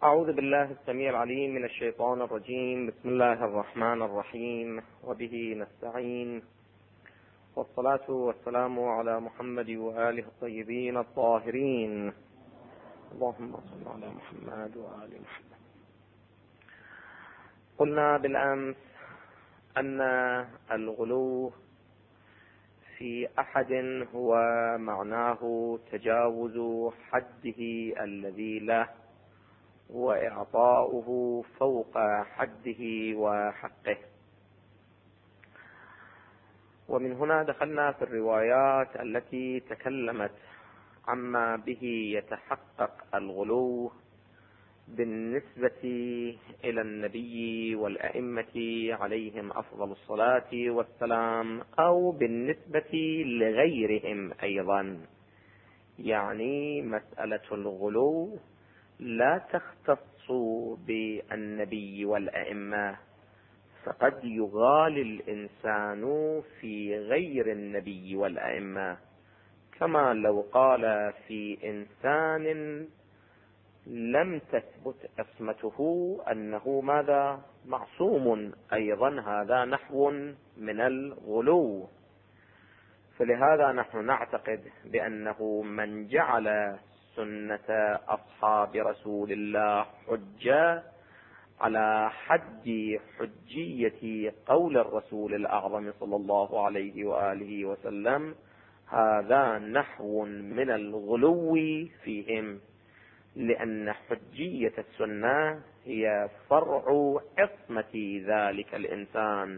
أعوذ بالله السميع العليم من الشيطان الرجيم. بسم الله الرحمن الرحيم، وبه نستعين، والصلاة والسلام على محمد وآله الطيبين الطاهرين. اللهم صل على محمد وآل محمد. قلنا بالأمس أن الغلو في أحد هو معناه تجاوز حده الذي له وإعطاؤه فوق حده وحقه. ومن هنا دخلنا في الروايات التي تكلمت عما به يتحقق الغلو بالنسبة إلى النبي والأئمة عليهم أفضل الصلاة والسلام، أو بالنسبة لغيرهم أيضا. يعني مسألة الغلو لا تختص بالنبي والأئمة، فقد يغالي الإنسان في غير النبي والأئمة، كما لو قال في إنسان لم تثبت عصمته أنه ماذا؟ معصوم، أيضا هذا نحو من الغلو. فلهذا نحن نعتقد بأنه من جعل سنة أصحاب رسول الله حجة على حد حجية قول الرسول الأعظم صلى الله عليه وآله وسلم، هذا نحو من الغلو فيهم، لأن حجية السنة هي فرع عصمة ذلك الإنسان،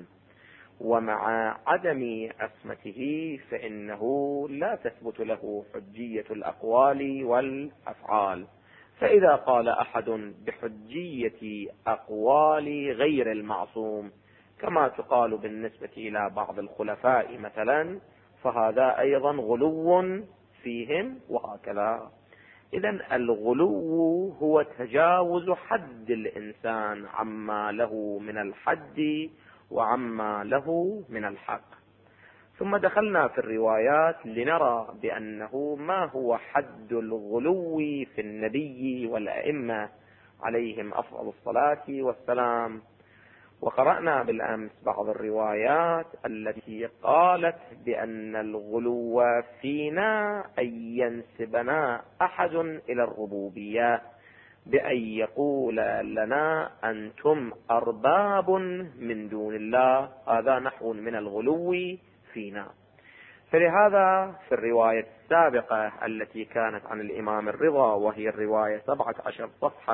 ومع عدم عصمته فإنه لا تثبت له حجية الأقوال والأفعال. فإذا قال أحد بحجية أقوال غير المعصوم، كما تقال بالنسبة إلى بعض الخلفاء مثلا، فهذا أيضا غلو فيهم، وهكذا. إذن الغلو هو تجاوز حد الإنسان عما له من الحد وعما له من الحق. ثم دخلنا في الروايات لنرى بأنه ما هو حد الغلو في النبي والأئمة عليهم أفضل الصلاة والسلام. وقرأنا بالأمس بعض الروايات التي قالت بأن الغلو فينا أن ينسبنا أحد إلى الربوبية، بأن يقول لنا أنتم أرباب من دون الله، هذا نحو من الغلو فينا. فلهذا في الرواية السابقة التي كانت عن الإمام الرضا، وهي الرواية 17 صفحة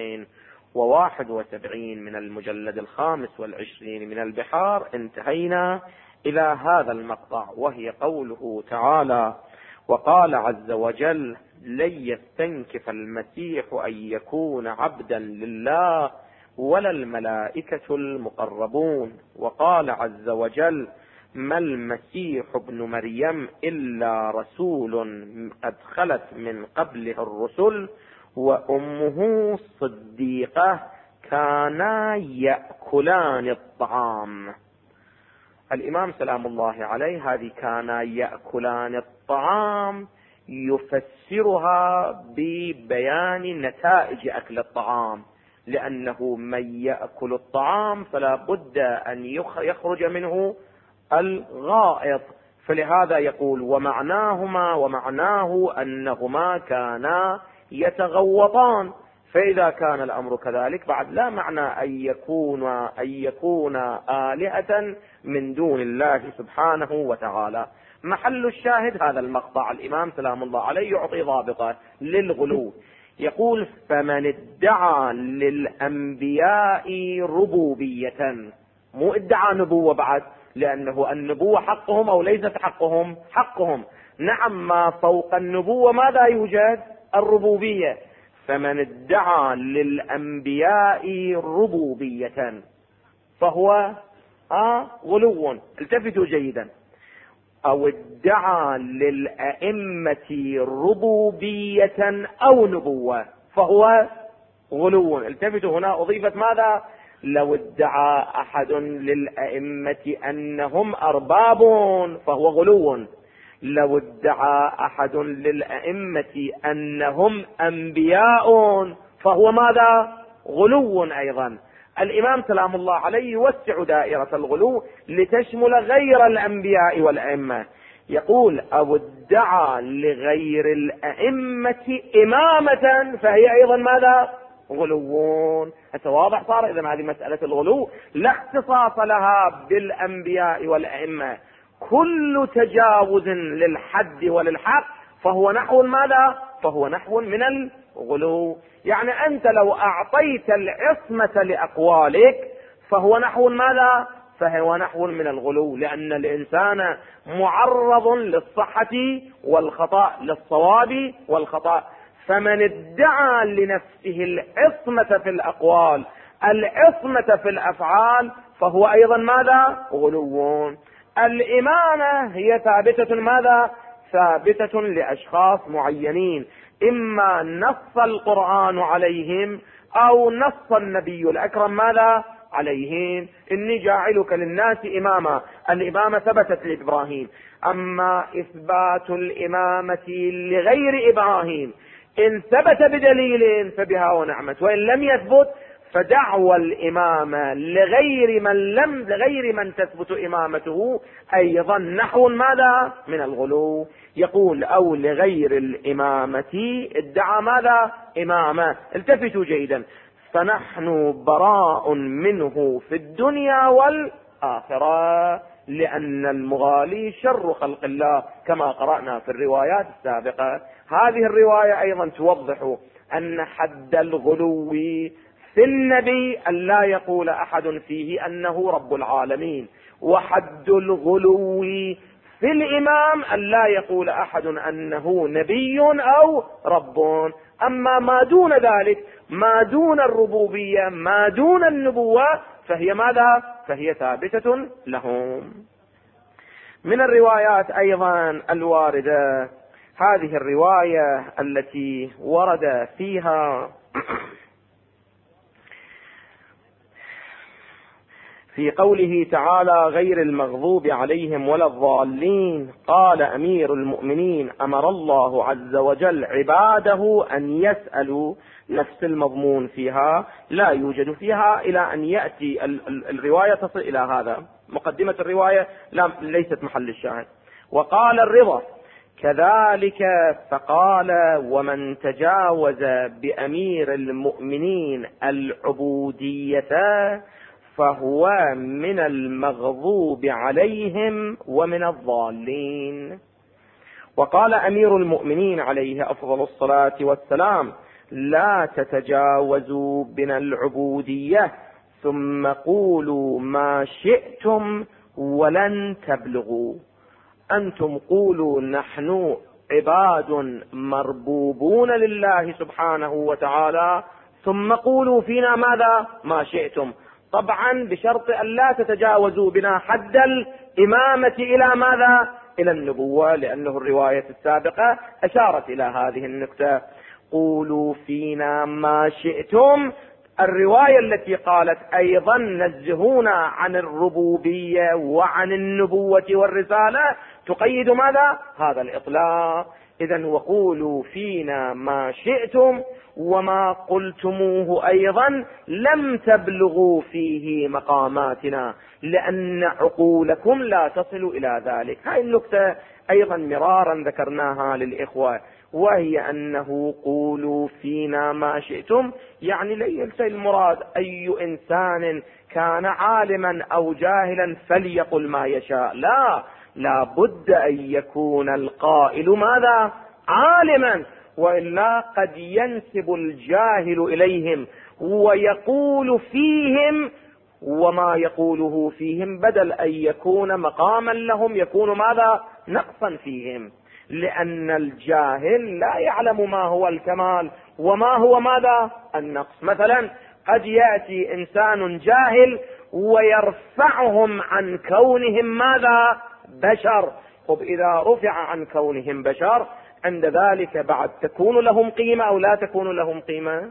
271 من المجلد 25 من البحار، انتهينا إلى هذا المقطع، وهي قوله تعالى: وقال عز وجل: لن يستنكف المسيح أن يكون عبدا لله ولا الملائكة المقربون. وقال عز وجل: ما المسيح ابن مريم إلا رسول قد خلت من قبله الرسل وأمه صديقة كانا يأكلان الطعام. الإمام سلام الله عليه هذه كانا يأكلان الطعام يفسرها ببيان نتائج أكل الطعام، لأنه من يأكل الطعام فلا بد أن يخرج منه الغائط، فلهذا يقول: ومعناه أنهما كانا يتغوطان. فإذا كان الأمر كذلك بعد لا معنى أن يكون آلهة من دون الله سبحانه وتعالى. محل الشاهد هذا المقطع، الإمام سلام الله عليه يعطي ضابطة للغلو، يقول: فمن ادعى للأنبياء ربوبية، مو ادعى نبوة بعد، لأنه النبوة حقهم أو ليست حقهم؟ حقهم. نعم، ما فوق النبوة ماذا يوجد؟ الربوبية. فمن ادعى للأنبياء ربوبية فهو غلو. التفتوا جيدا. أو ادعى للأئمة ربوبية أو نبوة فهو غلو. التفتوا، هنا أضيفت ماذا؟ لو ادعى أحد للأئمة أنهم أرباب فهو غلو، لو ادعى أحد للأئمة أنهم أنبياء فهو ماذا؟ غلو أيضا. الإمام سلام الله عليه يوسع دائرة الغلو لتشمل غير الأنبياء والأئمة، يقول: أو ادعى لغير الأئمة إمامة فهي أيضا ماذا؟ غلوون. واضح صار إذن هذه مسألة الغلو لا اختصاص لها بالأنبياء والأئمة، كل تجاوز للحد وللحق فهو نحو ماذا؟ فهو نحو من الغلو. يعني أنت لو أعطيت العصمة لأقوالك فهو نحو ماذا؟ فهو نحو من الغلو، لأن الإنسان معرض للصحة والخطأ، للصواب والخطأ. فمن ادعى لنفسه العصمة في الأقوال، العصمة في الأفعال، فهو أيضا ماذا؟ غلوون. الإمامة هي ثابتة ماذا؟ ثابتة لأشخاص معينين، إما نص القرآن عليهم أو نص النبي الأكرم ماذا؟ عليهم. إني جاعلك للناس إماما، الإمامة ثبتت لإبراهيم. أما إثبات الإمامة لغير إبراهيم إن ثبت بدليل فبها ونعمت، وإن لم يثبت فدعوى الإمامة لغير من تثبت إمامته أيضا نحو ماذا؟ من الغلو. يقول: أو لغير الإمامة ادعى ماذا؟ إمامة. التفتوا جيدا: فنحن براء منه في الدنيا والآخرة، لأن المغالي شر خلق الله كما قرأنا في الروايات السابقة. هذه الرواية أيضا توضح أن حد الغلو في النبي أن لا يقول أحد فيه أنه رب العالمين، وحد الغلو في الإمام أن لا يقول أحد أنه نبي أو رب. أما ما دون ذلك، ما دون الربوبية، ما دون النبوة، فهي ماذا؟ فهي ثابتة لهم. من الروايات أيضا الواردة هذه الرواية التي ورد فيها في قوله تعالى: غير المغضوب عليهم ولا الضالين، قال أمير المؤمنين: أمر الله عز وجل عباده أن يسألوا. نفس المضمون فيها لا يوجد فيها إلى أن يأتي الرواية تصل إلى هذا. مقدمة الرواية ليست محل الشاهد. وقال الرضا كذلك، فقال: ومن تجاوز بأمير المؤمنين العبودية فهو من المغضوب عليهم ومن الضالين. وقال أمير المؤمنين عليه أفضل الصلاة والسلام: لا تتجاوزوا بنا العبودية ثم قولوا ما شئتم ولن تبلغوا. أنتم قولوا نحن عباد مربوبون لله سبحانه وتعالى، ثم قولوا فينا ماذا؟ ما شئتم. طبعا بشرط أن لا تتجاوزوا بنا حد الإمامة إلى ماذا؟ إلى النبوة، لأنه الرواية السابقة أشارت إلى هذه النقطة: قولوا فينا ما شئتم. الرواية التي قالت أيضا نزهونا عن الربوبية وعن النبوة والرسالة تقيد ماذا؟ هذا الإطلاق. إذن وقولوا فينا ما شئتم وما قلتموه أيضا لم تبلغوا فيه مقاماتنا، لأن عقولكم لا تصل إلى ذلك. هاي النقطة أيضا مرارا ذكرناها للإخوة، وهي أنه قولوا فينا ما شئتم، يعني ليس المراد أي إنسان كان عالما أو جاهلا فليقل ما يشاء، لا بد أن يكون القائل ماذا؟ عالما، وإلا قد ينسب الجاهل إليهم ويقول فيهم وما يقوله فيهم بدل أن يكون مقاما لهم يكون ماذا؟ نقصا فيهم، لأن الجاهل لا يعلم ما هو الكمال وما هو ماذا؟ النقص. مثلا قد يأتي إنسان جاهل ويرفعهم عن كونهم ماذا؟ بشر. طب إذا رفع عن كونهم بشر عند ذلك بعد تكون لهم قيمة أو لا تكون لهم قيمة؟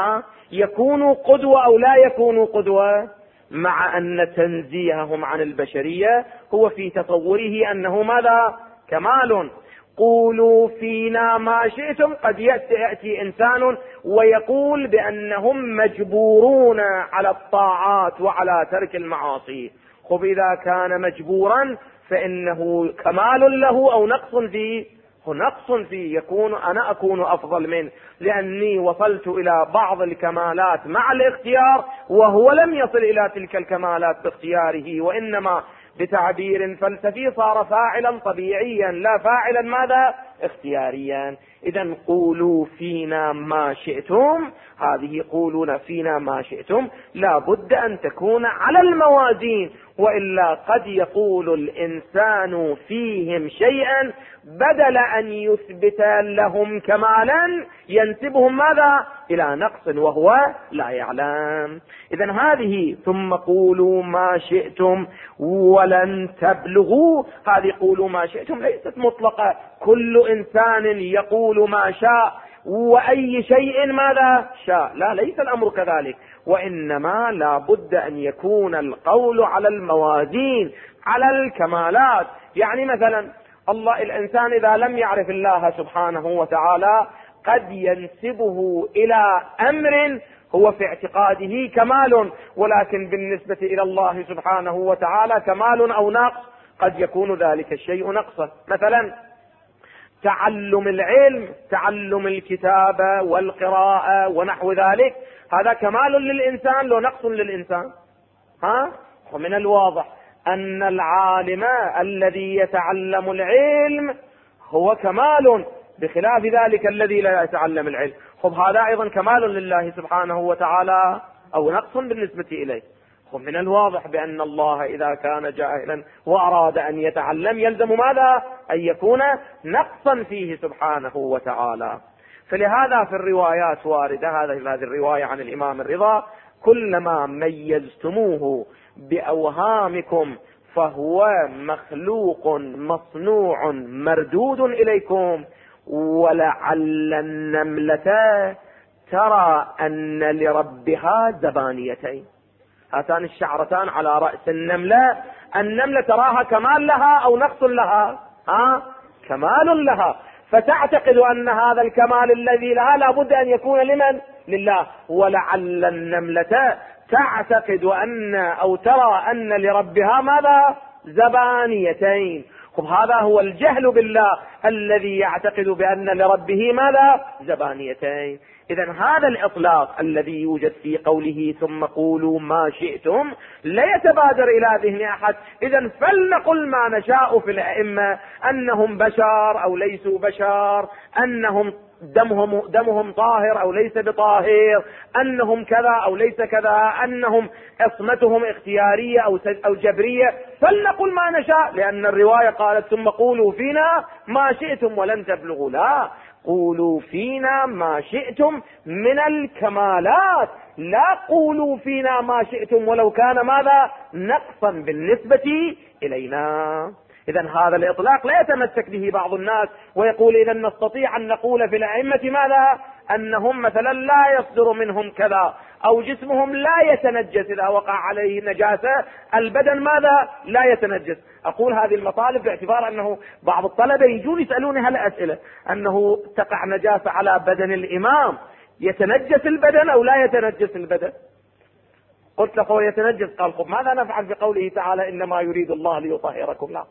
يكونوا قدوة أو لا يكونوا قدوة؟ مع أن تنزيههم عن البشرية هو في تصوره أنه ماذا؟ كمال. قولوا فينا ما شئتم، قد يأتي إنسان ويقول بأنهم مجبورون على الطاعات وعلى ترك المعاصي. خب إذا كان مجبورا فإنه كمال له أو نقص فيه؟ نقص فيه، أنا أكون أفضل منه لأني وصلت إلى بعض الكمالات مع الاختيار وهو لم يصل إلى تلك الكمالات باختياره، وإنما بتعبير فلسفي صار فاعلا طبيعيا لا فاعلا ماذا؟ اختياريا. إذا قولوا فينا ما شئتم، هذه قولون فينا ما شئتم لا بد أن تكون على الموازين، وإلا قد يقول الإنسان فيهم شيئا بدل أن يثبت لهم كمالا ينسبهم ماذا؟ إلى نقص وهو لا يعلم. إذن هذه ثم قولوا ما شئتم ولن تبلغوا، هذه قولوا ما شئتم ليست مطلقة، كل إنسان يقول ما شاء وأي شيء ماذا شاء، لا، ليس الأمر كذلك، وإنما لا بد أن يكون القول على الموازين على الكمالات. يعني مثلا الإنسان إذا لم يعرف الله سبحانه وتعالى قد ينسبه إلى أمر هو في اعتقاده كمال، ولكن بالنسبة إلى الله سبحانه وتعالى كمال أو نقص، قد يكون ذلك الشيء نقصا. مثلا تعلم العلم، تعلم الكتابة والقراءة ونحو ذلك، هذا كمال للإنسان لو نقص للإنسان؟ ومن الواضح أن العالم الذي يتعلم العلم هو كمال بخلاف ذلك الذي لا يتعلم العلم. هذا أيضا كمال لله سبحانه وتعالى أو نقص بالنسبة إليه. من الواضح بأن الله إذا كان جاهلا وأراد أن يتعلم يلزم ماذا؟ أن يكون نقصا فيه سبحانه وتعالى. فلهذا في الروايات واردة هذه الرواية عن الإمام الرضا: كلما ميزتموه بأوهامكم فهو مخلوق مصنوع مردود إليكم، ولعل النملة ترى أن لربها زبانيتين. هاتان الشعرتان على رأس النملة، النملة تراها كمال لها أو نقص لها؟ كمال لها، فتعتقد أن هذا الكمال الذي لها لابد أن يكون لمن؟ لله. ولعل النملة تعتقد أو ترى أن لربها ماذا؟ زبانيتين. هذا هو الجهل بالله الذي يعتقد بأن لربه ماذا؟ زبانيتين. إذن هذا الإطلاق الذي يوجد في قوله ثم قولوا ما شئتم لا يتبادر إلى ذهن أحد. إذن فلنقل ما نشاء في الأئمة، أنهم بشر أو ليسوا بشر، أنهم دمهم طاهر أو ليس بطاهر، أنهم كذا أو ليس كذا، أنهم عصمتهم اختيارية أو جبرية، فلنقل ما نشاء، لأن الرواية قالت ثم قولوا فينا ما شئتم ولن تبلغوا. لا، قولوا فينا ما شئتم من الكمالات، لا قولوا فينا ما شئتم ولو كان ماذا؟ نقصا بالنسبة إلينا. إذن هذا الإطلاق لا يتمسك به بعض الناس ويقول إذن نستطيع أن نقول في الأئمة ماذا؟ أنهم مثلا لا يصدر منهم كذا، أو جسمهم لا يتنجس، إذا وقع عليه نجاسة البدن ماذا؟ لا يتنجس. أقول هذه المطالب باعتبار أنه بعض الطلبة يجون يسألوني هالأسئلة، أنه تقع نجاسة على بدن الإمام، يتنجس البدن أو لا يتنجس البدن؟ قلت له هو يتنجس. قال خب ماذا نفعل بقوله تعالى إنما يريد الله ليطهركم؟ لا،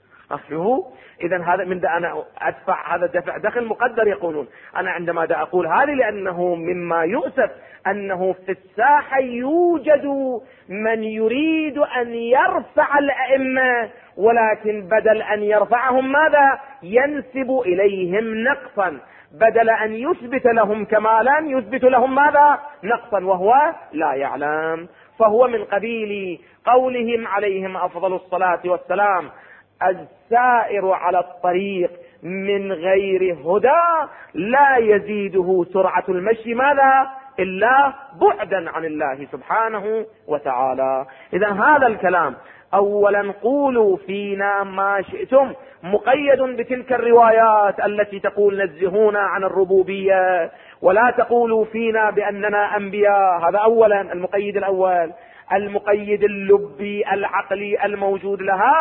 إذن هذا من ده أنا أدفع هذا دخل مقدر. يقولون أنا عندما أقول هذه لأنه مما يؤسف أنه في الساحة يوجد من يريد أن يرفع الأئمة، ولكن بدل أن يرفعهم ماذا؟ ينسب إليهم نقصا، بدل أن يثبت لهم كمالا يثبت لهم ماذا؟ نقصا وهو لا يعلم. فهو من قبيل قولهم عليهم أفضل الصلاة والسلام: السائر على الطريق من غير هدى لا يزيده سرعة المشي ماذا؟ إلا بعدا عن الله سبحانه وتعالى. إذا هذا الكلام أولا قولوا فينا ما شئتم مقيد بتلك الروايات التي تقول نزهونا عن الربوبية، ولا تقولوا فينا بأننا أنبياء. هذا أولا المقيد الأول. المقيد اللبي العقلي الموجود لها: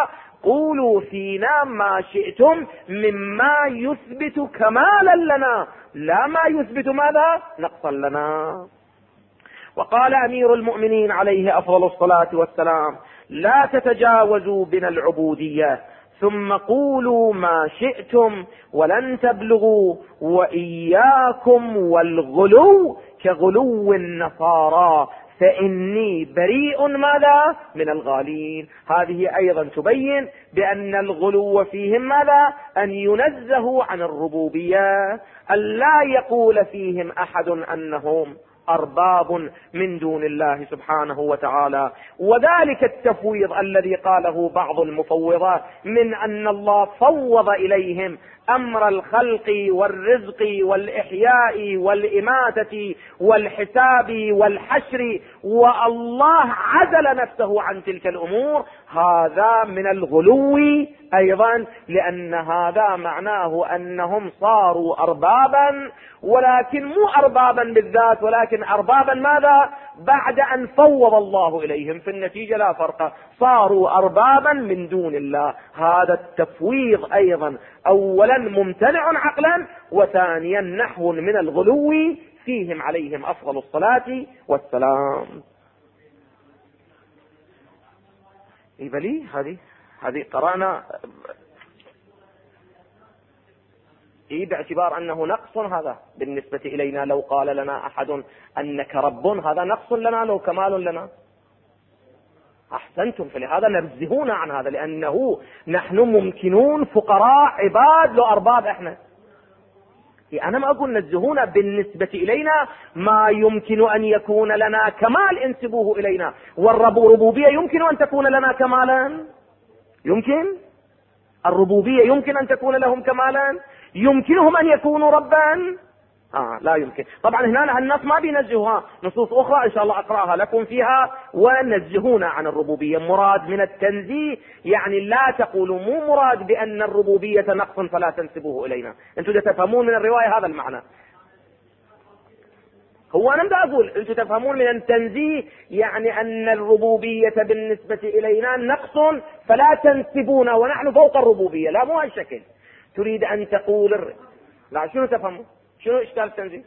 قولوا فينا ما شئتم مما يثبت كمالا لنا لا ما يثبت ماذا؟ نقصا لنا. وقال أمير المؤمنين عليه أفضل الصلاة والسلام: لا تتجاوزوا بنا العبودية ثم قولوا ما شئتم ولن تبلغوا، وإياكم والغلو كغلو النصارى فإني بريء ماذا؟ من الغالين. هذه أيضا تبين بأن الغلو فيهم ماذا؟ أن ينزهوا عن الربوبية، أن لا يقول فيهم أحد أنهم أرباب من دون الله سبحانه وتعالى. وذلك التفويض الذي قاله بعض المفوضة من أن الله فوض إليهم أمر الخلق والرزق والإحياء والإماتة والحساب والحشر، والله عزل نفسه عن تلك الأمور، هذا من الغلو أيضا، لأن هذا معناه أنهم صاروا أربابا، ولكن مو أربابا بالذات، ولكن أربابا ماذا؟ بعد أن فوض الله إليهم، في النتيجة لا فرق، صاروا أربابا من دون الله. هذا التفويض أيضا أولا ممتنع عقلا، وثانيا نحو من الغلو فيهم عليهم أفضل الصلاة والسلام. بلي هذه قرأنا باعتبار أنه نقص، هذا بالنسبة إلينا لو قال لنا أحد أنك رب هذا نقص لنا لو كمال لنا. أحسنتم، فلهذا ننزهون عن هذا، لأنه نحن ممكنون فقراء عباد لو أرباب إحنا. أنا ما أقول نزهون بالنسبة إلينا ما يمكن أن يكون لنا كمال انسبوه إلينا، والربوبية يمكن أن تكون لنا كمالا، يمكن الربوبية يمكن أن تكون لهم كمالا، يمكنهم أن يكونوا ربا؟ لا يمكن. طبعا هنا الناس ما بينزهوها، نصوص أخرى إن شاء الله أقرأها لكم فيها ونزهونا عن الربوبية. مراد من التنزيه يعني لا تقولوا، مو مراد بأن الربوبية نقص فلا تنسبوه إلينا. أنتم تفهمون من الرواية هذا المعنى. هو أنا بدي أقول أنتم تفهمون من التنزيه يعني أن الربوبية بالنسبة إلينا نقص فلا تنسبونا ونحن فوق الربوبية، لا مو هالشكل. تريد أن تقول لا، شنو تفهموا؟ شنو إشكال التنزيه؟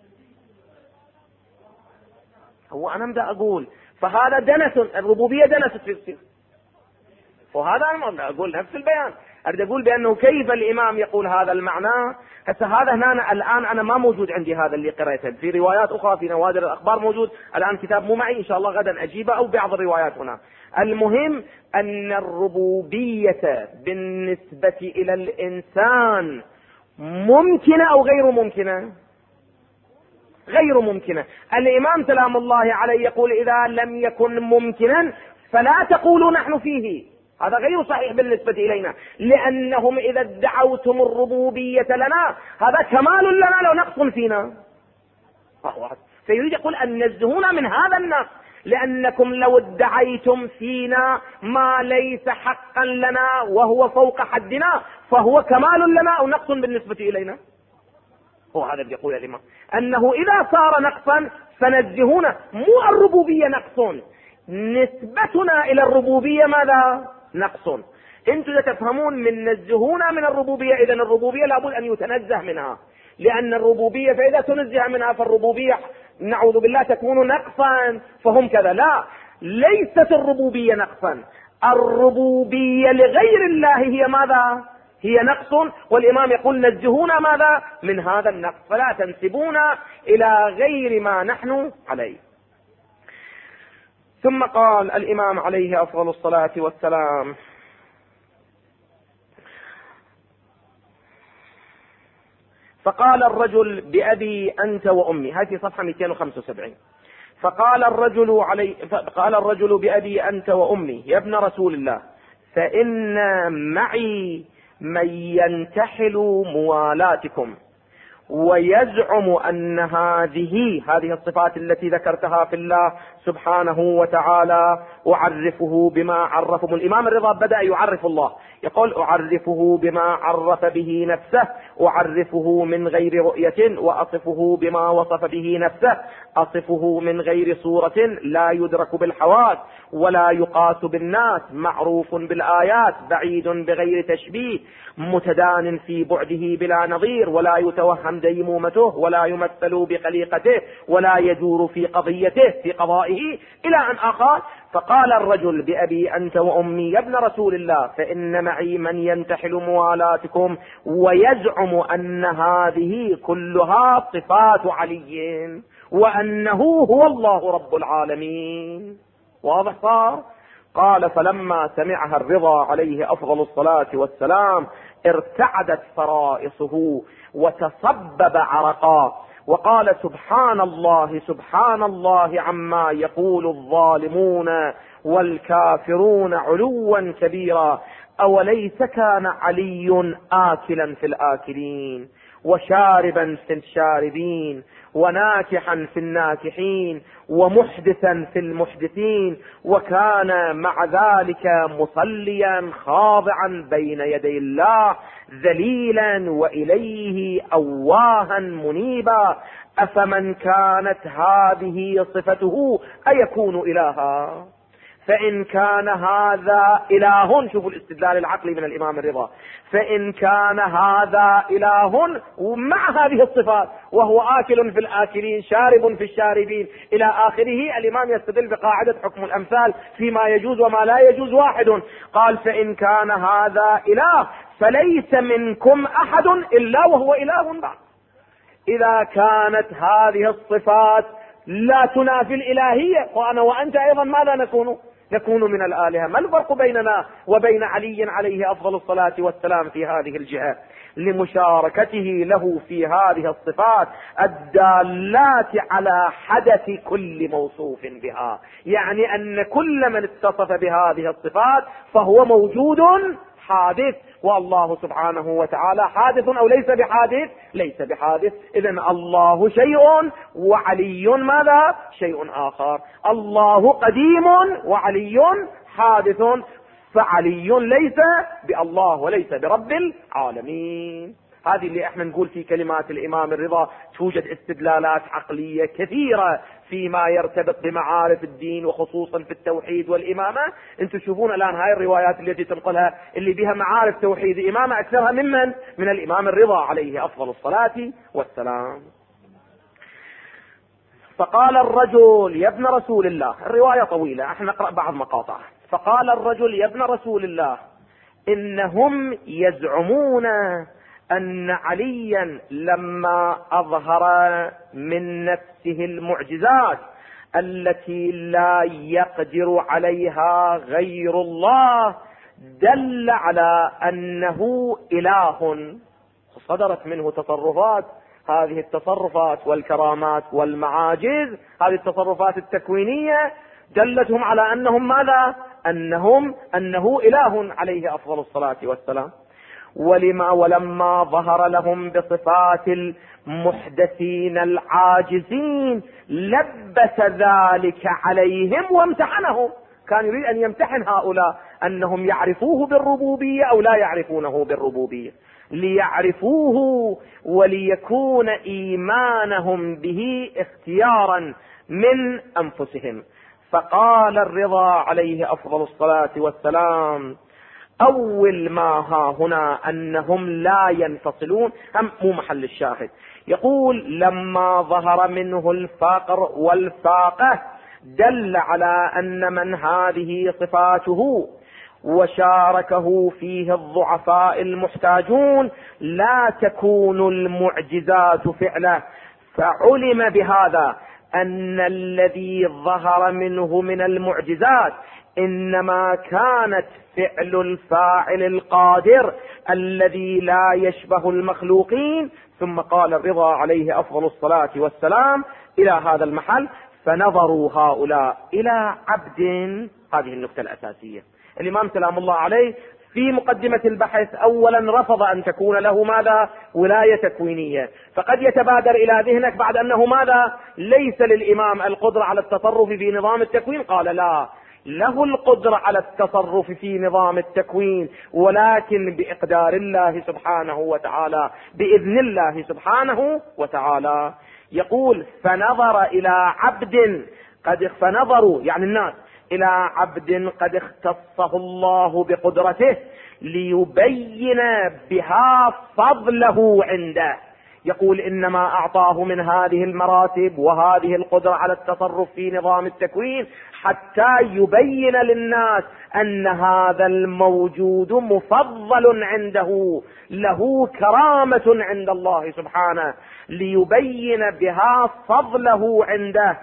هو أنا بدي أقول فهذا دنس، الربوبية دنست في الصيغة، وهذا أنا أقول نفس البيان. أريد أقول بأنه كيف الإمام يقول هذا المعنى. هسه هذا هنا الآن أنا ما موجود عندي هذا اللي قرأته، في روايات أخرى في نوادر الأخبار موجود، الآن كتاب مو معي، إن شاء الله غدا أجيبه أو بعض الروايات هنا. المهم أن الربوبية بالنسبة إلى الإنسان ممكنة أو غير ممكنة؟ غير ممكنة. الإمام سلام الله عليه يقول إذا لم يكن ممكنا فلا تقولوا نحن فيه، هذا غير صحيح بالنسبة إلينا، لأنهم إذا ادعوتم الربوبية لنا هذا كمال لنا لو نقص فينا. فيريد يقول أن نزهونا من هذا النقص، لأنكم لو ادعيتم فينا ما ليس حقا لنا وهو فوق حدنا فهو كمال لنا أو نقص بالنسبة إلينا. هو هذا اللي يقول الإمام، أنه إذا صار نقصا فنزهونا، مو الربوبية نقص، نسبتنا إلى الربوبية ماذا؟ نقص. أنتم تفهمون من نزهونا من الربوبية، إذن الربوبية لابد أن يتنزه منها، لأن الربوبية فإذا تنزه منها فالربوبية نعوذ بالله تكون نقصا، فهم كذا. لا، ليست الربوبية نقصا، الربوبية لغير الله هي ماذا؟ هي نقص، والإمام يقول نزهونا ماذا؟ من هذا النقص، فلا تنسبونا إلى غير ما نحن عليه. ثم قال الإمام عليه أفضل الصلاة والسلام: فقال الرجل بأبي أنت وأمي، هذه صفحة 275. فقال الرجل بأبي أنت وأمي يا ابن رسول الله، فإن معي من ينتحل موالاتكم ويزعم أن هذه الصفات التي ذكرتها في الله سبحانه وتعالى أعرفه بما عرفه. الإمام الرضا بدأ يعرف الله، يقول أعرفه بما عرف به نفسه، أعرفه من غير رؤية وأصفه بما وصف به نفسه، أصفه من غير صورة لا يدرك بالحواس ولا يقاس بالناس، معروف بالآيات بعيد بغير تشبيه، متدان في بعده بلا نظير، ولا يتوهم ديمومته ولا يمثل بخليقته ولا يدور في قضيته في قضائه إلى أن أقال. فقال الرجل بأبي أنت وأمي يا ابن رسول الله فإن معي من ينتحل موالاتكم، ويزعم أن هذه كلها صفات علي وأنه هو الله رب العالمين. واضح صار؟ قال فلما سمعها الرضا عليه أفضل الصلاة والسلام ارتعدت فرائصه وتصبب عرقا، وقال سبحان الله سبحان الله عما يقول الظالمون والكافرون علوا كبيرا، أوليس كان علي آكلا في الآكلين وشاربا في الشاربين وناكحا في الناكحين ومحدثا في المحدثين، وكان مع ذلك مصليا خاضعا بين يدي الله ذليلا وإليه أواها منيبا، أفمن كانت هذه صفته أيكون إلها؟ فإن كان هذا إله، شوفوا الاستدلال العقلي من الإمام الرضا، فإن كان هذا إله مع هذه الصفات وهو آكل في الآكلين شارب في الشاربين إلى آخره، الإمام يستدل بقاعدة حكم الأمثال فيما يجوز وما لا يجوز واحد. قال فإن كان هذا إله فليس منكم أحد إلا وهو إله بعد. إذا كانت هذه الصفات لا تنافي الإلهية، وأنا وأنت أيضا ماذا نكون من الآلهة. ما الفرق بيننا وبين علي عليه أفضل الصلاة والسلام في هذه الجهة؟ لمشاركته له في هذه الصفات الدالات على حدث كل موصوف بها، يعني أن كل من اتصف بهذه الصفات فهو موجود حادث، والله سبحانه وتعالى حادث أو ليس بحادث؟ ليس بحادث. إذن الله شيء وعلي ماذا؟ شيء آخر. الله قديم وعلي حادث، فعلي ليس بالله وليس برب العالمين. هذه اللي احنا نقول في كلمات الإمام الرضا توجد استدلالات عقلية كثيرة فيما يرتبط بمعارف الدين وخصوصا في التوحيد والإمامة. انتم تشوفون الآن هاي الروايات التي تنقلها اللي بها معارف توحيد إمامة أكثرها من الإمام الرضا عليه أفضل الصلاة والسلام. فقال الرجل يا ابن رسول الله، الرواية طويلة احنا نقرأ بعض مقاطع. فقال الرجل يا ابن رسول الله إنهم يزعمون أن عليا لما أظهر من نفسه المعجزات التي لا يقدر عليها غير الله دل على أنه إله، صدرت منه تصرفات، هذه التصرفات والكرامات والمعاجز، هذه التصرفات التكوينية دلتهم على أنهم ماذا؟ أنه إله عليه أفضل الصلاة والسلام. ولما ظهر لهم بصفات المحدثين العاجزين لبس ذلك عليهم وامتحنهم. كان يريد أن يمتحن هؤلاء أنهم يعرفوه بالربوبية أو لا يعرفونه بالربوبية، ليعرفوه وليكون إيمانهم به اختيارا من أنفسهم. فقال الرضا عليه أفضل الصلاة والسلام أول ما ها هنا أنهم لا ينفصلون، هم مو محل الشاهد. يقول لما ظهر منه الفقر والفاقة دل على أن من هذه صفاته وشاركه فيه الضعفاء المحتاجون لا تكون المعجزات فعله، فعلم بهذا أن الذي ظهر منه من المعجزات إنما كانت فعل الفاعل القادر الذي لا يشبه المخلوقين. ثم قال الرضا عليه أفضل الصلاة والسلام إلى هذا المحل فنظروا هؤلاء إلى عبد، هذه النقطة الأساسية. الإمام سلام الله عليه في مقدمة البحث أولا رفض أن تكون له ماذا؟ ولاية تكوينية. فقد يتبادر إلى ذهنك بعد أنه ماذا؟ ليس للإمام القدرة على التصرف في نظام التكوين. قال لا، له القدرة على التصرف في نظام التكوين، ولكن بإقدار الله سبحانه وتعالى، بإذن الله سبحانه وتعالى. يقول فنظر إلى عبد فنظروا يعني الناس إلى عبد قد اختصه الله بقدرته ليبين بها فضله عنده. يقول إنما أعطاه من هذه المراتب وهذه القدرة على التصرف في نظام التكوين حتى يبين للناس أن هذا الموجود مفضل عنده، له كرامة عند الله سبحانه، ليبين بها فضله عنده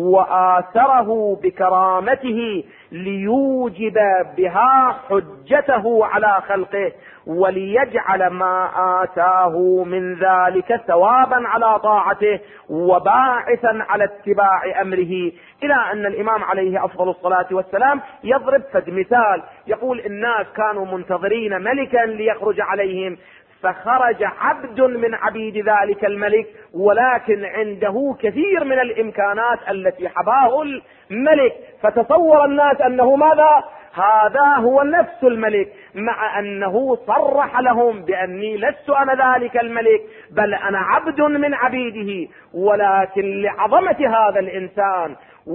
وآثره بكرامته، ليوجب بها حجته على خلقه، وليجعل ما آتاه من ذلك ثوابا على طاعته وباعثا على اتباع أمره. إلى أن الإمام عليه أفضل الصلاة والسلام يضرب فد مثال، يقول الناس كانوا منتظرين ملكا ليخرج عليهم، فخرج عبد من عبيد ذلك الملك، ولكن عنده كثير من الإمكانات التي حباه الملك، فتصور الناس أنه ماذا؟ هذا هو نفس الملك، مع أنه صرح لهم بأني لست أنا ذلك الملك، بل أنا عبد من عبيده، ولكن لعظمة هذا الإنسان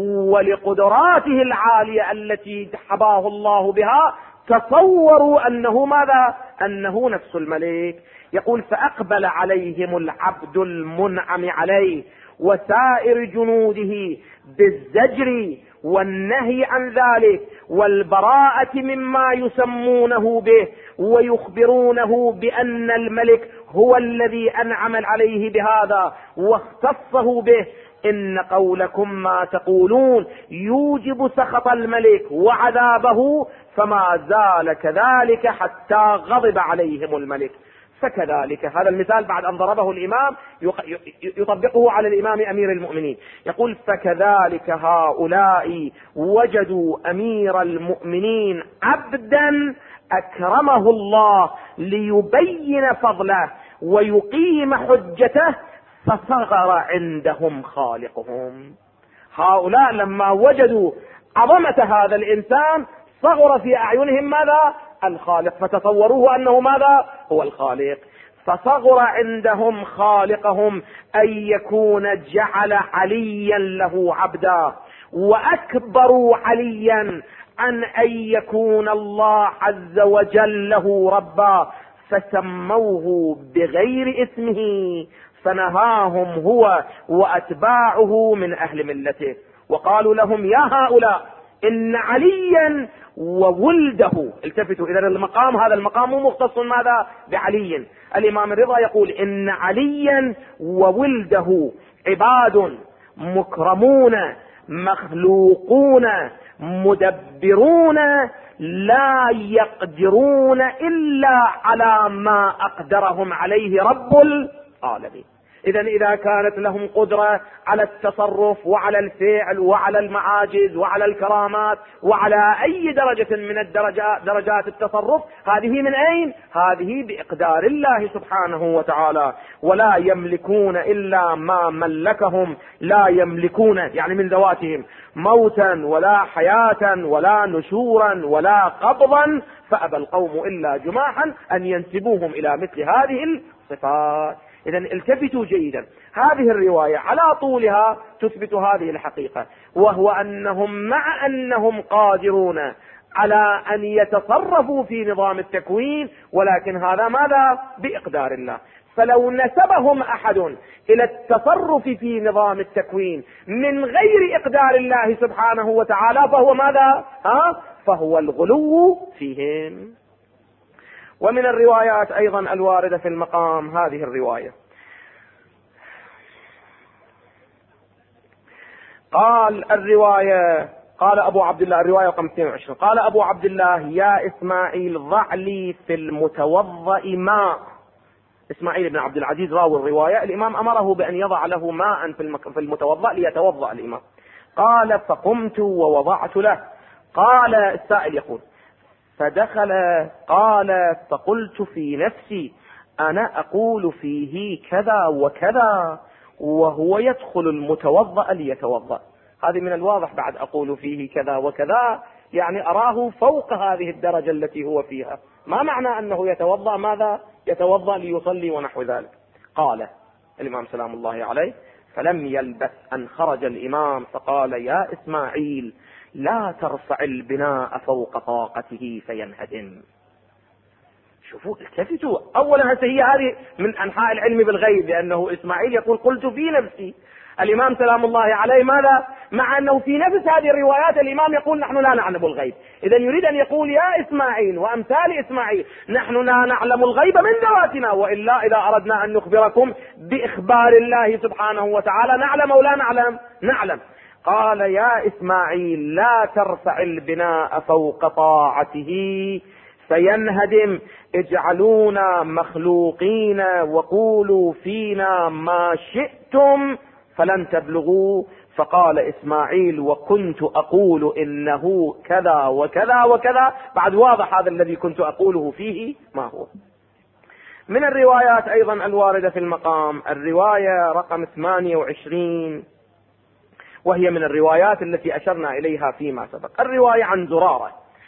ولقدراته العالية التي حباه الله بها تصوروا أنه ماذا؟ أنه نفس الملك. يقول فأقبل عليهم العبد المنعم عليه وسائر جنوده بالزجر والنهي عن ذلك والبراءة مما يسمونه به ويخبرونه بأن الملك هو الذي أنعم عليه بهذا واختصه به. إن قولكم ما تقولون يوجب سخط الملك وعذابه، فما زال كذلك حتى غضب عليهم الملك. فكذلك هذا المثال بعد أن ضربه الإمام يطبقه على الإمام أمير المؤمنين. يقول فكذلك هؤلاء وجدوا أمير المؤمنين عبدا أكرمه الله ليبين فضله ويقيم حجته، فصغر عندهم خالقهم. هؤلاء لما وجدوا عظمة هذا الإنسان صغر في أعينهم ماذا؟ الخالق، فتصوروه أنه ماذا؟ هو الخالق. فصغر عندهم خالقهم أن يكون جعل عليا له عبدا، وأكبروا عليا عن أن يكون الله عز وجل له ربا، فسموه بغير اسمه، فنهاهم هو وأتباعه من أهل ملته، وقالوا لهم يا هؤلاء إن عليا وولده، التفتوا إذا المقام هذا المقام مختص ماذا؟ بعلي. الإمام الرضا يقول إن عليا وولده عباد مكرمون مخلوقون مدبرون لا يقدرون إلا على ما أقدرهم عليه رب العالمين. إذا كانت لهم قدرة على التصرف وعلى الفعل وعلى المعاجز وعلى الكرامات وعلى أي درجة من درجات التصرف، هذه من أين؟ هذه بإقدار الله سبحانه وتعالى. ولا يملكون إلا ما ملكهم، لا يملكون يعني من ذواتهم موتا ولا حياة ولا نشورا ولا قبضا، فأبى القوم إلا جماحا أن ينسبوهم إلى مثل هذه الصفات. إذا التفتوا جيدا، هذه الرواية على طولها تثبت هذه الحقيقة، وهو أنهم مع أنهم قادرون على أن يتصرفوا في نظام التكوين، ولكن هذا ماذا؟ بإقدار الله. فلو نسبهم أحد إلى التصرف في نظام التكوين من غير إقدار الله سبحانه وتعالى فهو ماذا؟ فهو الغلو فيهم. ومن الروايات أيضا الواردة في المقام هذه الرواية، قال أبو عبد الله، الرواية رقم 22، قال أبو عبد الله يا إسماعيل ضع لي في المتوضأ ماء. إسماعيل بن عبد العزيز راوي الرواية، الإمام أمره بأن يضع له ماء في المتوضأ ليتوضأ الإمام. قال فقمت ووضعت له. قال السائل يقول فدخل قال فقلت في نفسي أنا أقول فيه كذا وكذا وهو يدخل المتوضأ ليتوضأ. هذه من الواضح بعد أقول فيه كذا وكذا، يعني أراه فوق هذه الدرجة التي هو فيها. ما معنى أنه يتوضأ؟ ماذا يتوضأ؟ ليصلي ونحو ذلك. قال الإمام سلام الله عليه فلم يلبث أن خرج الإمام فقال يا إسماعيل لا ترفع البناء فوق طاقته فينهدم. شوفوا التفتوا، أولا هي هذه من أنحاء العلم بالغيب، لأنه إسماعيل يقول قلت في نفسي. الإمام سلام الله عليه ماذا؟ مع أنه في نفس هذه الروايات الإمام يقول نحن لا نعلم الغيب. إذا يريد أن يقول يا إسماعيل وأمثال إسماعيل نحن لا نعلم الغيب من ذواتنا، وإلا إذا أردنا أن نخبركم بإخبار الله سبحانه وتعالى نعلم أو لا نعلم؟ نعلم. قال يا إسماعيل لا ترفع البناء فوق طاعته فينهدم، اجعلونا مخلوقين وقولوا فينا ما شئتم فلن تبلغوا. فقال إسماعيل وكنت أقول إنه كذا وكذا وكذا. بعد واضح هذا الذي كنت أقوله فيه ما هو. من الروايات أيضا الواردة في المقام الرواية رقم 28، وهي من الروايات التي أشرنا إليها فيما سبق. الرواية عن زرارة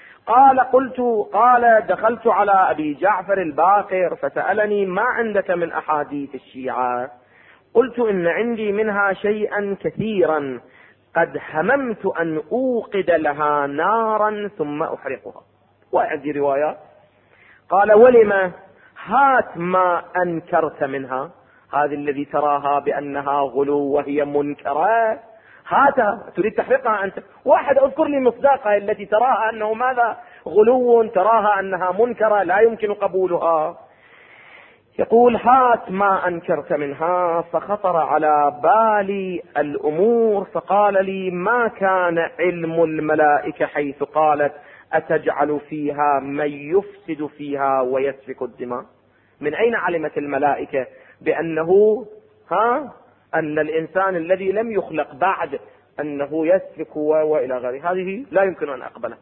قال دخلت على أبي جعفر الباقر فسألني ما عندك من أحاديث الشيعة؟ قلت إن عندي منها شيئا كثيرا قد هممت أن أوقد لها نارا ثم أحرقها. وعندي روايات. قال ولما؟ هات ما أنكرت منها، هذه الذي تراها بأنها غلو وهي منكرة، هاتها. تريد تحرقها أنت؟ واحد اذكر لي مصداقها التي تراها أنه ماذا؟ غلو، تراها أنها منكرة لا يمكن قبولها. يقول هات ما أنكرت منها. فخطر على بالي الأمور فقال لي ما كان علم الملائكة حيث قالت أتجعل فيها من يفسد فيها ويسفك الدماء؟ من أين علمت الملائكة بأنه أن الإنسان الذي لم يخلق بعد أنه يسفك وإلى غيره؟ هذه لا يمكن أن أقبله.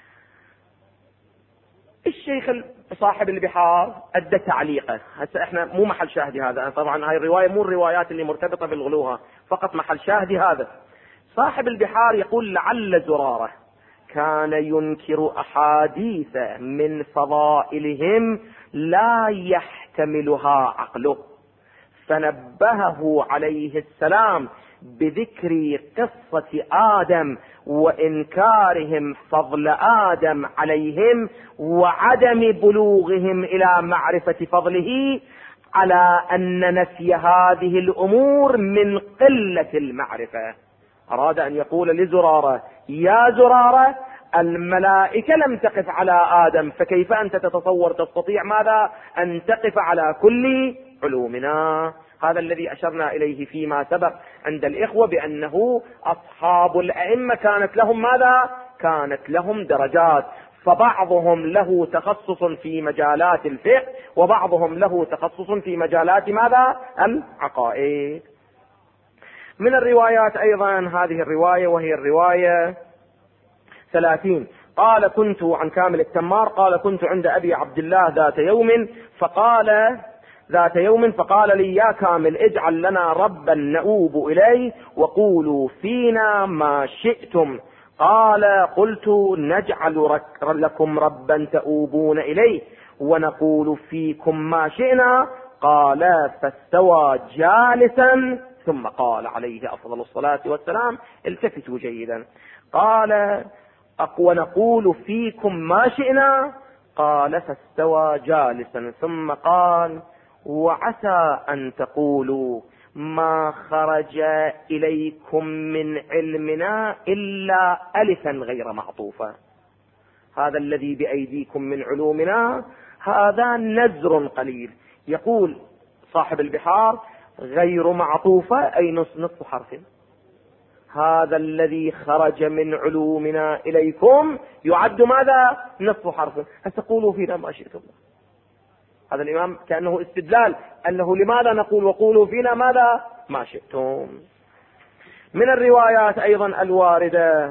الشيخ صاحب البحار أدى تعليقه. هسه احنا مو محل شاهدي هذا، طبعا هاي الرواية مو الروايات اللي مرتبطة بالغلوها، فقط محل شاهدي هذا. صاحب البحار يقول لعل زرارة كان ينكر أحاديث من فضائلهم لا يحتملها عقله، فنبهه عليه السلام بذكر قصة آدم وإنكارهم فضل آدم عليهم وعدم بلوغهم إلى معرفة فضله، على أن نفي هذه الأمور من قلة المعرفة. أراد أن يقول لزرارة يا زرارة الملائكة لم تقف على آدم، فكيف أنت تستطيع ماذا؟ أن تقف على كل علومنا. هذا الذي أشرنا إليه فيما سبق عند الإخوة بأنه أصحاب الأئمة كانت لهم ماذا؟ كانت لهم درجات، فبعضهم له تخصص في مجالات الفقه وبعضهم له تخصص في مجالات ماذا؟ العقائد. من الروايات أيضا هذه الرواية وهي الرواية 30. قال كنت عن كامل التمار قال كنت عند أبي عبد الله ذات يوم فقال لي يا كامل اجعل لنا ربا نؤوب إليه وقولوا فينا ما شئتم. قلت نجعل لكم ربا تؤوبون إليه ونقول فيكم ما شئنا. قال فاستوى جالسا ثم قال عليه أفضل الصلاة والسلام التفتوا جيدا. قال ونقول فيكم ما شئنا. قال فاستوى جالسا ثم قال وعسى أن تقولوا ما خرج إليكم من علمنا إلا ألفا غير معطوفة. هذا الذي بأيديكم من علومنا هذا نزر قليل. يقول صاحب البحار غير معطوفة أي نصف حرف. هذا الذي خرج من علومنا إليكم يعد ماذا؟ نصف حرف. فتقولوا فينا ما شئتم. هذا الإمام كأنه استدلال أنه لماذا نقول وقولوا فينا ماذا؟ ما شئتم. من الروايات أيضا الواردة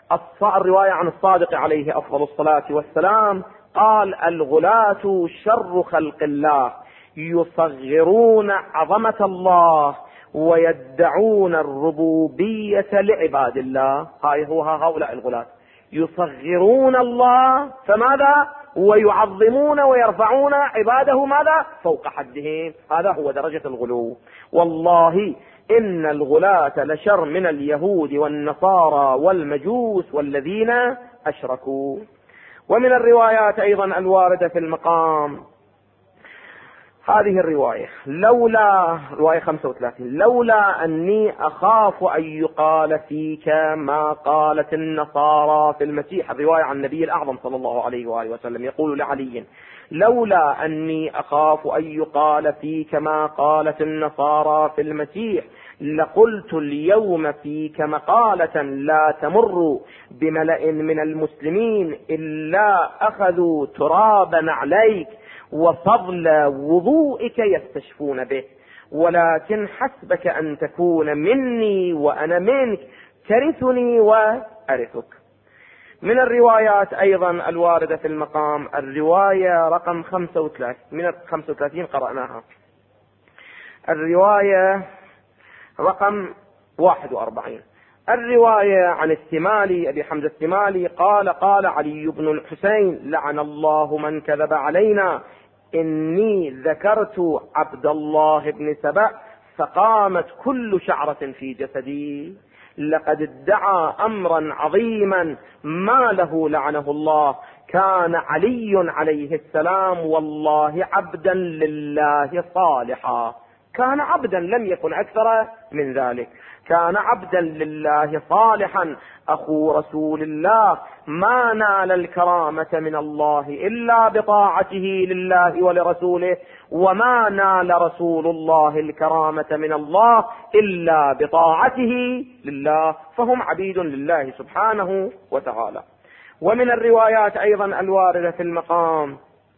الرواية عن الصادق عليه أفضل الصلاة والسلام قال: الغلاة شر خلق الله، يصغرون عظمة الله ويدعون الربوبية لعباد الله. هؤلاء الغلاة يصغرون الله فماذا؟ ويعظمون ويرفعون عباده ماذا؟ فوق حدهم. هذا هو درجة الغلو. والله إن الغلاة لشر من اليهود والنصارى والمجوس والذين أشركوا. ومن الروايات أيضا الواردة في المقام هذه الرواية: رواية 35: لولا أني أخاف أن يقال فيك ما قالت النصارى في المسيح. الرواية عن النبي الأعظم صلى الله عليه وآله وسلم يقول لعلي: لولا أني أخاف أن يقال فيك ما قالت النصارى في المسيح لقلت اليوم فيك مقالة لا تمر بملأ من المسلمين إلا أخذوا ترابا عليك وفضل وضوئك يستشفون به، ولكن حسبك أن تكون مني وأنا منك، ترثني وأرثك. من الروايات أيضا الواردة في المقام الرواية رقم 35 من 35 قرأناها. الرواية رقم 41 الرواية عن الثمالي أبي حمزة الثمالي قال علي بن الحسين: لعن الله من كذب علينا، إني ذكرت عبد الله بن سبأ فقامت كل شعرة في جسدي، لقد ادعى أمرا عظيما ما له لعنه الله. كان علي عليه السلام والله عبدا لله صالحا. كان عبدا، لم يكن أكثر من ذلك. كان عبدا لله صالحا أخو رسول الله، ما نال الكرامة من الله إلا بطاعته لله ولرسوله، وما نال رسول الله الكرامة من الله إلا بطاعته لله، فهم عبيد لله سبحانه وتعالى. ومن الروايات أيضا الواردة في المقام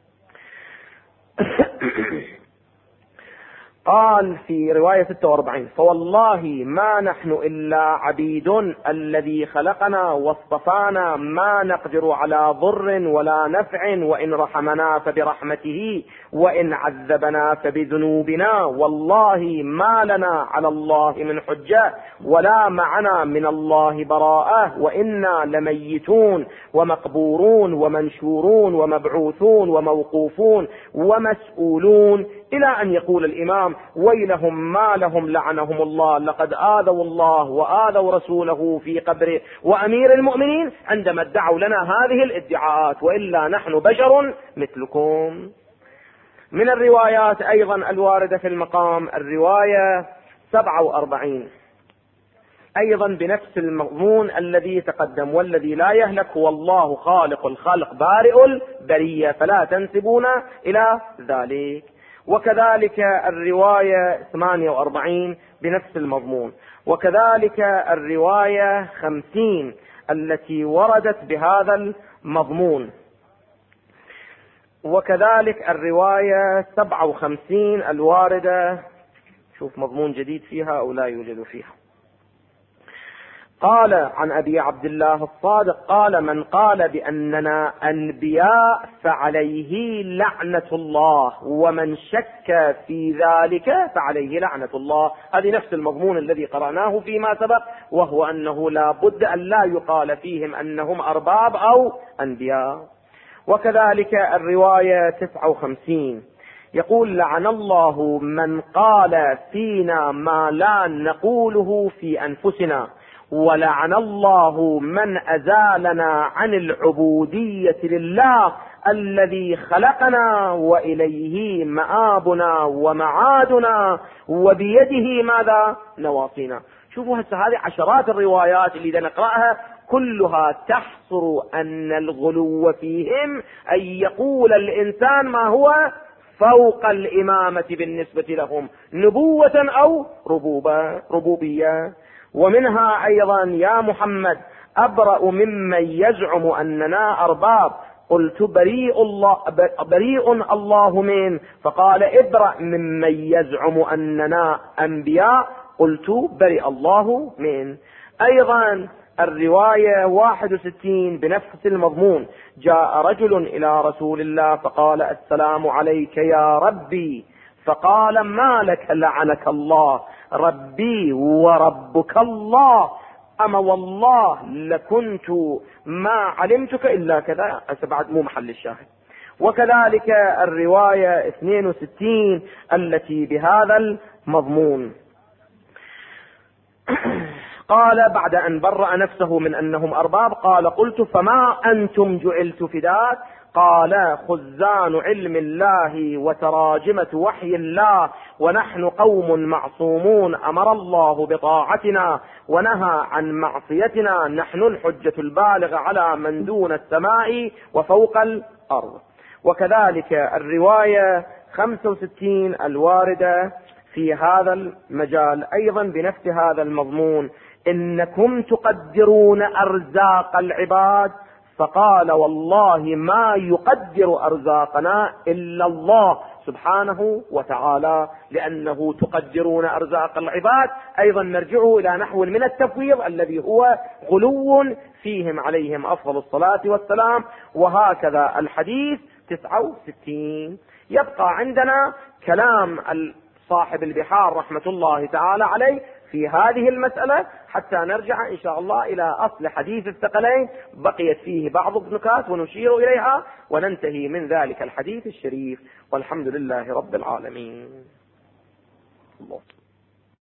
قال في رواية 46: فوالله ما نحن إلا عبيد، الذي خلقنا واصطفانا، ما نقدر على ضر ولا نفع، وإن رحمنا فبرحمته، وإن عذبنا فبذنوبنا، والله ما لنا على الله من حجة، ولا معنا من الله براءة، وإنا لميتون ومقبورون ومنشورون ومبعوثون وموقوفون ومسؤولون، إلى أن يقول الإمام: ويلهم ما لهم لعنهم الله، لقد آذوا الله وآذوا رسوله في قبره وأمير المؤمنين عندما ادعوا لنا هذه الادعاءات، وإلا نحن بشر مثلكم. من الروايات أيضا الواردة في المقام الرواية 47 أيضا بنفس المضمون الذي تقدم: والذي لا يهلك هو الله خالق الخلق بارئ البرية، فلا تنسبون إلى ذلك. وكذلك الرواية 48 بنفس المضمون، وكذلك الرواية 50 التي وردت بهذا المضمون، وكذلك الرواية 57 الواردة، شوف مضمون جديد فيها أو لا يوجد فيها. قال عن أبي عبد الله الصادق قال: من قال بأننا أنبياء فعليه لعنة الله، ومن شك في ذلك فعليه لعنة الله. هذه نفس المضمون الذي قرأناه فيما سبق، وهو أنه لا بد أن لا يقال فيهم أنهم أرباب أو أنبياء. وكذلك الرواية 59 يقول: لعن الله من قال فينا ما لا نقوله في أنفسنا، ولعن الله من أزالنا عن العبودية لله الذي خلقنا وإليه مآبنا ومعادنا وبيده ماذا؟ نواصينا. شوفوا هذه عشرات الروايات اللي إذا نقرأها كلها تحصر أن الغلو فيهم أن يقول الإنسان ما هو فوق الإمامة بالنسبة لهم، نبوة أو ربوبية. ومنها أيضا: يا محمد أبرأ ممن يزعم أننا أرباب، قلت بريء الله منه، فقال: ابرأ ممن يزعم أننا أنبياء، قلت برئ الله منه. أيضا الرواية 61 بنفس المضمون: جاء رجل إلى رسول الله فقال: السلام عليك يا ربي. فقال: ما لك لعنك الله؟ ربي وربك الله، أما والله لكنت ما علمتك إلا كذا. بعد مو محل الشاهد. وكذلك الرواية 62 التي بهذا المضمون. قال بعد أن برأ نفسه من أنهم أرباب قال: قلت: فما أنتم جعلت فداك؟ قال: خزان علم الله وتراجمة وحي الله، ونحن قوم معصومون، أمر الله بطاعتنا ونهى عن معصيتنا، نحن الحجة البالغة على من دون السماء وفوق الأرض. وكذلك الرواية 65 الواردة في هذا المجال أيضا بنفس هذا المضمون: إنكم تقدرون أرزاق العباد. فقال: والله ما يقدر أرزاقنا إلا الله سبحانه وتعالى، لأنه تقدرون أرزاق العباد أيضا نرجعه إلى نحو من التفويض الذي هو غلو فيهم عليهم أفضل الصلاة والسلام. وهكذا الحديث 69. يبقى عندنا كلام صاحب البحار رحمة الله تعالى عليه في هذه المسألة حتى نرجع إن شاء الله إلى أصل حديث الثقلين. بقيت فيه بعض النكات ونشير إليها وننتهي من ذلك الحديث الشريف، والحمد لله رب العالمين. الله.